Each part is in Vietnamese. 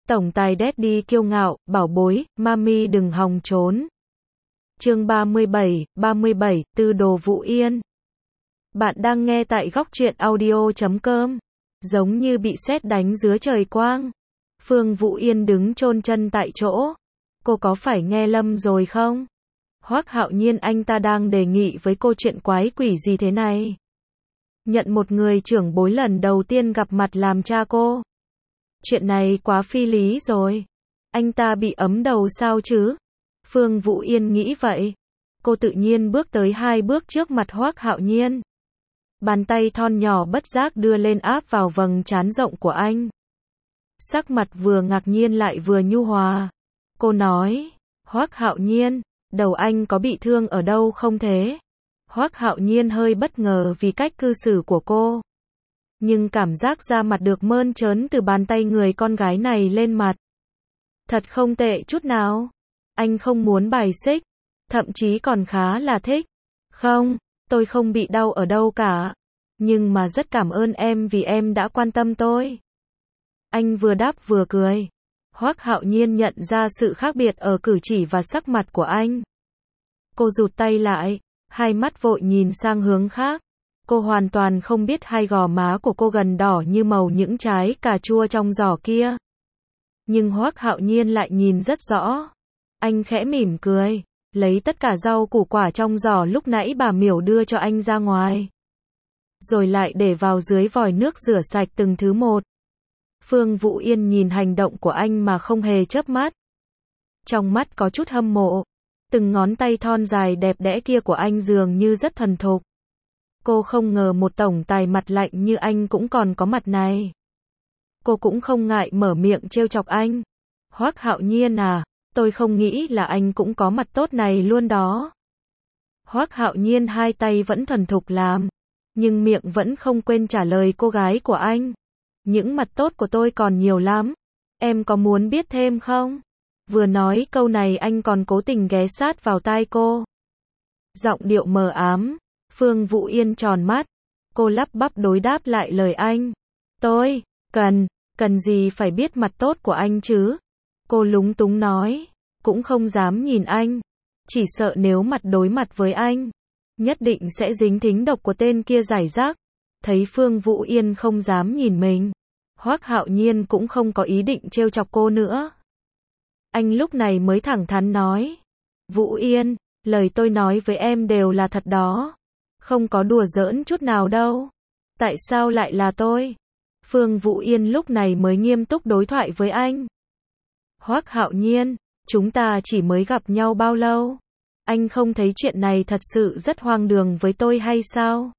Tổng tài Daddy kiêu ngạo, bảo bối, mami đừng hòng trốn. Chương 37, Tư đồ Vũ Yên. Bạn đang nghe tại góc truyện audio.com. Giống như bị sét đánh giữa trời quang. Phương Vũ Yên đứng chôn chân tại chỗ. Cô có phải nghe lầm rồi không? Hoắc Hạo Nhiên anh ta đang đề nghị với cô chuyện quái quỷ gì thế này? Nhận một người trưởng bối lần đầu tiên gặp mặt làm cha cô. Chuyện này quá phi lý rồi. Anh ta bị ấm đầu sao chứ? Phương Vũ Yên nghĩ vậy. Cô tự nhiên bước tới 2 bước trước mặt Hoắc Hạo Nhiên. Bàn tay thon nhỏ bất giác đưa lên áp vào vầng trán rộng của anh. Sắc mặt vừa ngạc nhiên lại vừa nhu hòa. Cô nói, Hoắc Hạo Nhiên, đầu anh có bị thương ở đâu không thế? Hoắc Hạo Nhiên hơi bất ngờ vì cách cư xử của cô. Nhưng cảm giác da mặt được mơn trớn từ bàn tay người con gái này lên mặt. Thật không tệ chút nào. Anh không muốn bài xích, thậm chí còn khá là thích. Không, tôi không bị đau ở đâu cả. Nhưng mà rất cảm ơn em vì em đã quan tâm tôi. Anh vừa đáp vừa cười. Hoắc Hạo Nhiên nhận ra sự khác biệt ở cử chỉ và sắc mặt của anh. Cô rụt tay lại, hai mắt vội nhìn sang hướng khác. Cô hoàn toàn không biết hai gò má của cô gần đỏ như màu những trái cà chua trong giỏ kia. Nhưng Hoắc Hạo Nhiên lại nhìn rất rõ. Anh khẽ mỉm cười, lấy tất cả rau củ quả trong giỏ lúc nãy bà Miểu đưa cho anh ra ngoài. Rồi lại để vào dưới vòi nước rửa sạch từng thứ một. Phương Vũ Yên nhìn hành động của anh mà không hề chớp mắt. Trong mắt có chút hâm mộ. Từng ngón tay thon dài đẹp đẽ kia của anh dường như rất thuần thục. Cô không ngờ một tổng tài mặt lạnh như anh cũng còn có mặt này. Cô cũng không ngại mở miệng trêu chọc anh. Hoắc Hạo Nhiên à, tôi không nghĩ là anh cũng có mặt tốt này luôn đó. Hoắc Hạo Nhiên hai tay vẫn thuần thục làm, nhưng miệng vẫn không quên trả lời cô gái của anh. Những mặt tốt của tôi còn nhiều lắm. Em có muốn biết thêm không? Vừa nói câu này anh còn cố tình ghé sát vào tai cô. Giọng điệu mờ ám. Phương Vũ Yên tròn mắt. Cô lắp bắp đối đáp lại lời anh. Tôi, cần gì phải biết mặt tốt của anh chứ? Cô lúng túng nói. Cũng không dám nhìn anh. Chỉ sợ nếu đối mặt với anh, nhất định sẽ dính thính độc của tên kia giải rác. Thấy Phương Vũ Yên không dám nhìn mình, Hoắc Hạo Nhiên cũng không có ý định trêu chọc cô nữa. Anh lúc này mới thẳng thắn nói. Vũ Yên, lời tôi nói với em đều là thật đó. Không có đùa giỡn chút nào đâu. Tại sao lại là tôi? Phương Vũ Yên lúc này mới nghiêm túc đối thoại với anh. Hoắc Hạo Nhiên, chúng ta chỉ mới gặp nhau bao lâu? Anh không thấy chuyện này thật sự rất hoang đường với tôi hay sao?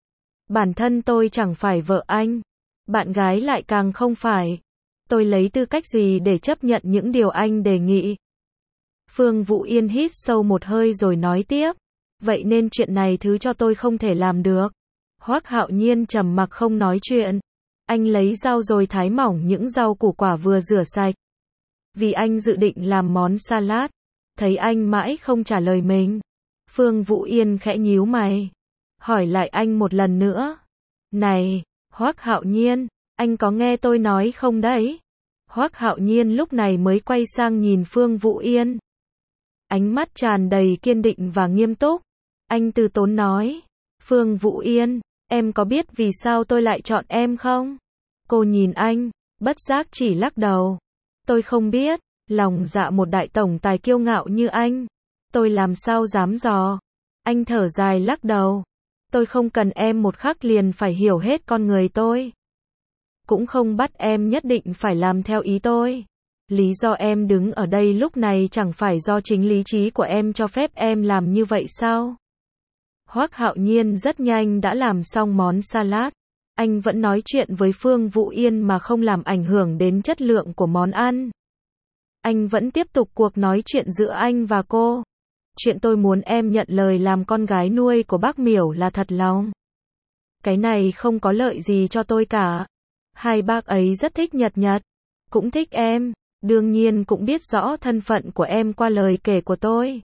Bản thân tôi chẳng phải vợ anh. Bạn gái lại càng không phải. Tôi lấy tư cách gì để chấp nhận những điều anh đề nghị? Phương Vũ Yên hít sâu một hơi rồi nói tiếp. Vậy nên chuyện này thứ cho tôi không thể làm được. Hoắc Hạo Nhiên trầm mặc không nói chuyện. Anh lấy dao rồi thái mỏng những rau củ quả vừa rửa sạch. Vì anh dự định làm món salad. Thấy anh mãi không trả lời mình, Phương Vũ Yên khẽ nhíu mày. Hỏi lại anh một lần nữa. Này, Hoắc Hạo Nhiên, anh có nghe tôi nói không đấy? Hoắc Hạo Nhiên lúc này mới quay sang nhìn Phương Vũ Yên. Ánh mắt tràn đầy kiên định và nghiêm túc. Anh từ tốn nói. Phương Vũ Yên, em có biết vì sao tôi lại chọn em không? Cô nhìn anh, bất giác chỉ lắc đầu. Tôi không biết, lòng dạ một đại tổng tài kiêu ngạo như anh. Tôi làm sao dám dò. Anh thở dài lắc đầu. Tôi không cần em một khắc liền phải hiểu hết con người tôi. Cũng không bắt em nhất định phải làm theo ý tôi. Lý do em đứng ở đây lúc này chẳng phải do chính lý trí của em cho phép em làm như vậy sao? Hoắc Hạo Nhiên rất nhanh đã làm xong món salad. Anh vẫn nói chuyện với Phương Vũ Yên mà không làm ảnh hưởng đến chất lượng của món ăn. Anh vẫn tiếp tục cuộc nói chuyện giữa anh và cô. Chuyện tôi muốn em nhận lời làm con gái nuôi của bác Miểu là thật lòng. Cái này không có lợi gì cho tôi cả. Hai bác ấy rất thích Nhật, cũng thích em, đương nhiên cũng biết rõ thân phận của em qua lời kể của tôi.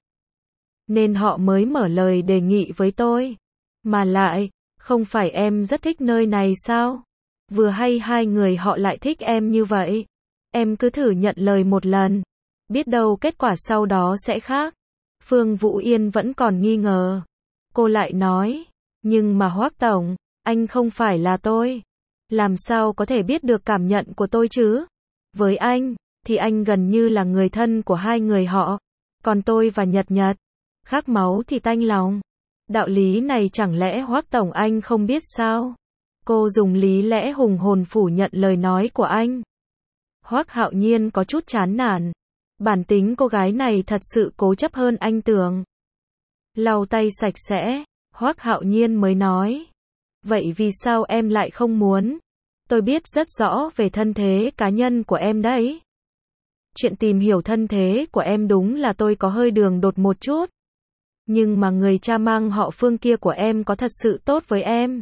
Nên họ mới mở lời đề nghị với tôi. Mà lại, không phải em rất thích nơi này sao? Vừa hay hai người họ lại thích em như vậy. Em cứ thử nhận lời một lần. Biết đâu kết quả sau đó sẽ khác. Phương Vũ Yên vẫn còn nghi ngờ. Cô lại nói, nhưng mà Hoắc tổng, anh không phải là tôi. Làm sao có thể biết được cảm nhận của tôi chứ? Với anh, thì anh gần như là người thân của hai người họ. Còn tôi và Nhật Nhật, khác máu thì tanh lòng. Đạo lý này chẳng lẽ Hoắc tổng anh không biết sao? Cô dùng lý lẽ hùng hồn phủ nhận lời nói của anh. Hoắc Hạo Nhiên có chút chán nản. Bản tính cô gái này thật sự cố chấp hơn anh tưởng. Lau tay sạch sẽ, Hoắc Hạo Nhiên mới nói. Vậy vì sao em lại không muốn? Tôi biết rất rõ về thân thế cá nhân của em đấy. Chuyện tìm hiểu thân thế của em đúng là tôi có hơi đường đột một chút. Nhưng mà người cha mang họ Phương kia của em có thật sự tốt với em.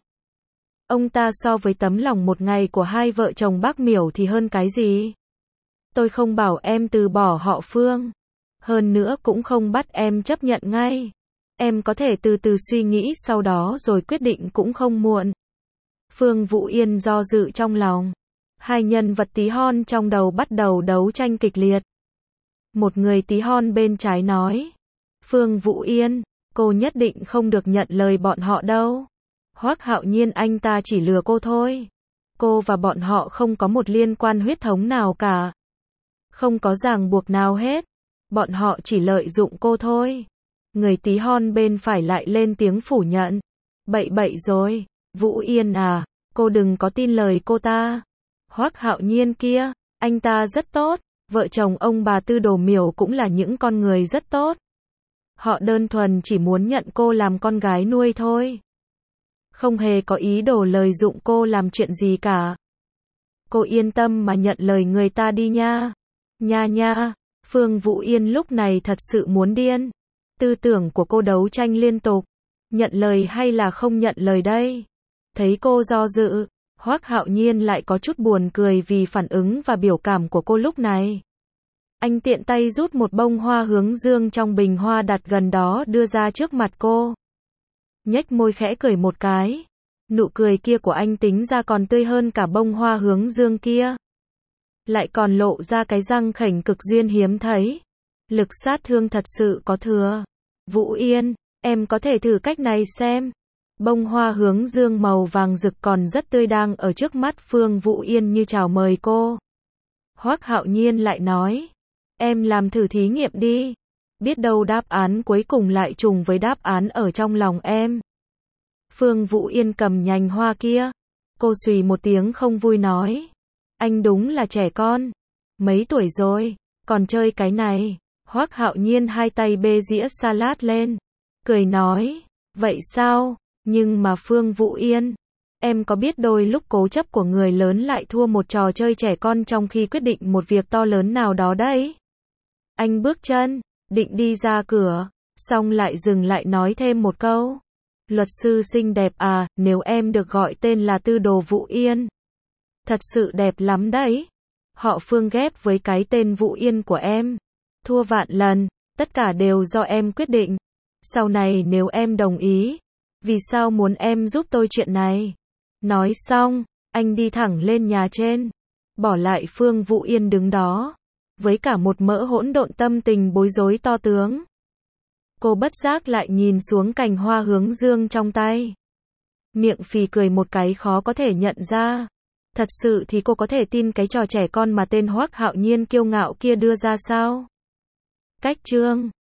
Ông ta so với tấm lòng một ngày của hai vợ chồng bác Miểu thì hơn cái gì? Tôi không bảo em từ bỏ họ Phương. Hơn nữa cũng không bắt em chấp nhận ngay. Em có thể từ từ suy nghĩ sau đó rồi quyết định cũng không muộn. Phương Vũ Yên do dự trong lòng. Hai nhân vật tí hon trong đầu bắt đầu đấu tranh kịch liệt. Một người tí hon bên trái nói. Phương Vũ Yên, cô nhất định không được nhận lời bọn họ đâu. Hoắc Hạo Nhiên anh ta chỉ lừa cô thôi. Cô và bọn họ không có một liên quan huyết thống nào cả. Không có ràng buộc nào hết. Bọn họ chỉ lợi dụng cô thôi. Người tí hon bên phải lại lên tiếng phủ nhận. Bậy bậy rồi, Vũ Yên à, cô đừng có tin lời cô ta. Hoắc Hạo Nhiên kia, anh ta rất tốt. Vợ chồng ông bà Tư Đồ Miểu cũng là những con người rất tốt. Họ đơn thuần chỉ muốn nhận cô làm con gái nuôi thôi. Không hề có ý đồ lợi dụng cô làm chuyện gì cả. Cô yên tâm mà nhận lời người ta đi nha. Nha nha, Phương Vũ Yên lúc này thật sự muốn điên. Tư tưởng của cô đấu tranh liên tục. Nhận lời hay là không nhận lời đây? Thấy cô do dự, Hoắc Hạo Nhiên lại có chút buồn cười vì phản ứng và biểu cảm của cô lúc này. Anh tiện tay rút một bông hoa hướng dương trong bình hoa đặt gần đó đưa ra trước mặt cô. Nhếch môi khẽ cười một cái. Nụ cười kia của anh tính ra còn tươi hơn cả bông hoa hướng dương kia. Lại còn lộ ra cái răng khểnh cực duyên hiếm thấy. Lực sát thương thật sự có thừa. Vũ Yên, em có thể thử cách này xem. Bông hoa hướng dương màu vàng rực còn rất tươi đang ở trước mắt Phương Vũ Yên như chào mời cô. Hoắc Hạo Nhiên lại nói. Em làm thử thí nghiệm đi. Biết đâu đáp án cuối cùng lại trùng với đáp án ở trong lòng em. Phương Vũ Yên cầm nhành hoa kia. Cô xùy một tiếng không vui nói. Anh đúng là trẻ con. Mấy tuổi rồi, còn chơi cái này. Hoắc Hạo Nhiên hai tay bê dĩa salad lên. Cười nói. Vậy sao? Nhưng mà Phương Vũ Yên, em có biết đôi lúc cố chấp của người lớn lại thua một trò chơi trẻ con trong khi quyết định một việc to lớn nào đó đấy. Anh bước chân, định đi ra cửa, xong lại dừng lại nói thêm một câu. Luật sư xinh đẹp à, nếu em được gọi tên là Tư Đồ Vũ Yên. Thật sự đẹp lắm đấy. Họ Phương ghép với cái tên Vũ Yên của em. Thua vạn lần, tất cả đều do em quyết định. Sau này nếu em đồng ý, vì sao muốn em giúp tôi chuyện này? Nói xong, anh đi thẳng lên nhà trên. Bỏ lại Phương Vũ Yên đứng đó. Với cả một mỡ hỗn độn tâm tình bối rối to tướng. Cô bất giác lại nhìn xuống cành hoa hướng dương trong tay. Miệng phì cười một cái khó có thể nhận ra. Thật sự thì cô có thể tin cái trò trẻ con mà tên Hoắc Hạo Nhiên kiêu ngạo kia đưa ra sao? Cách chương